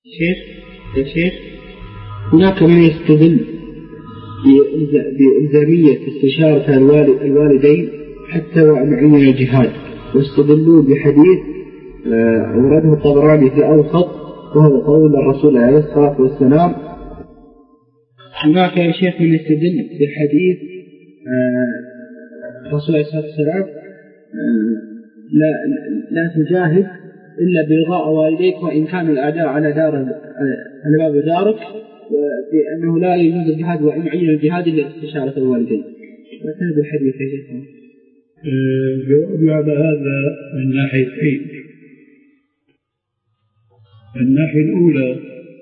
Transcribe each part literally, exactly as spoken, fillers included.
شيخ يا شيخ هناك من يستدل بإلزامية استشارة الوالدين حتى وأن عين الجهاد، واستدلوا بحديث ورده الطبراني في الأوسط وهو قول الرسول عليه الصلاة والسلام. هناك يا شيخ من يستدل بحديث الرسول عليه الصلاة والسلام لا, لا تجاهد إلا برضاء والديك وإن كانوا الأعداء على دار على باب دارك، بأنه لا يجوز الجهاد وإن عين الجهاد إلا استشارة الوالدين. وهذا الحديث يا شيخ جواب على هذا من ناحيتين. الناحية الأولى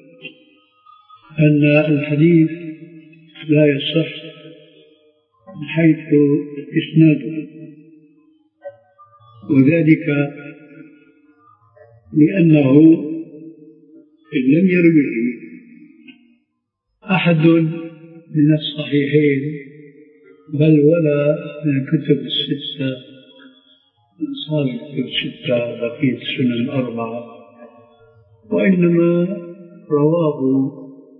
أن الحديث لا يصح من حيث إسناده، وذلك لأنه إن لم يروه أحد من الصحيحين بل ولا من الكتب الستة أصحاب الكتب الستة بقية السنن الأربعة، وإنما رواه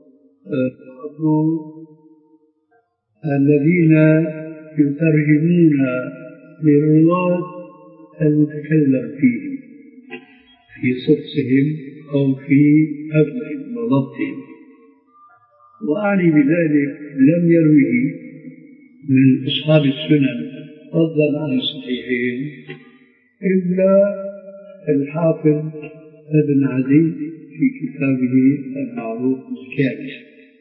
الذين يترجمون للرواة المتكلم فيه في صدقهم أو في حفظهم وضبطهم، وأعني بذلك لم يروه من أصحاب السنن فضلا عن الصحيحين إلا الحافظ ابن عدي في كتابه المعروف الكامل،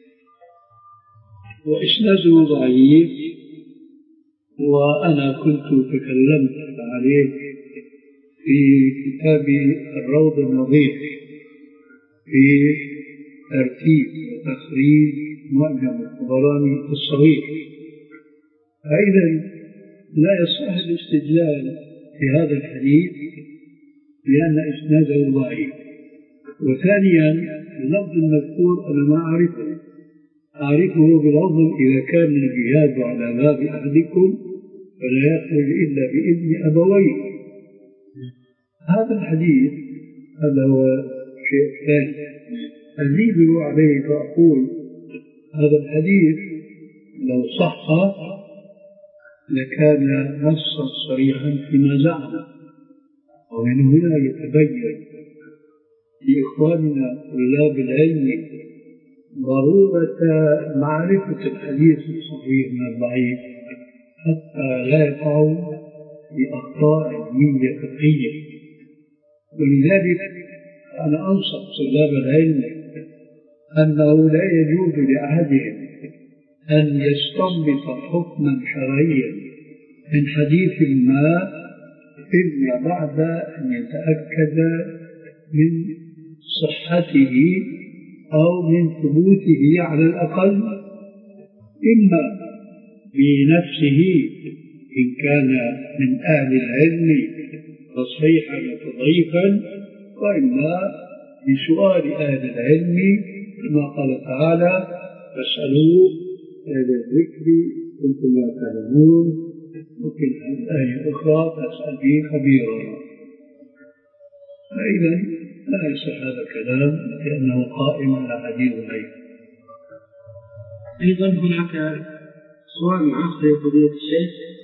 وإسناده ضعيف، وأنا كنت تكلمت عليه في كتاب الروض النظيف في ترتيب وتخريج معجم الطبراني الصغير. أيضا لا يصح الاستدلال في هذا الحديث لأن إسناده ضعيف. وثانيا اللفظ المذكور أنا ما أعرفه أعرفه بلفظ إذا كان الجهاد على باب أحدكم فلا يخرج إلا بإذن أبويه. هذا الحديث هذا هو شيء ثاني أزيد عليه فأقول هذا الحديث لو صح لكان نصا صريحا فيما زعم، ومن هنا يتبين لإخواننا طلاب العلم ضرورة معرفة الحديث الصحيح من الضعيف حتى لا يقعوا في أخطاء علمية فقهية. ولذلك أنا أنصح طلاب العلم أنه لا يجوز لأحدهم أن يستنبط حكما شرعيا من حديث ما إلا بعد أن يتأكد من صحته أو من ثبوته على الأقل، إما بنفسه إن كان من أهل العلم تصحيحا وتضعيفا، وإما بسؤال أهل العلم كما قال تعالى فاسألوا أهل الذكر كنتم لا تعلمون، وفي الآية أخرى فاسأل به خبيرا. فإذا لا يصح هذا الكلام لأنه قائم على حديث غير. أيضا هناك سؤال آخر يا فضيلة الشيخ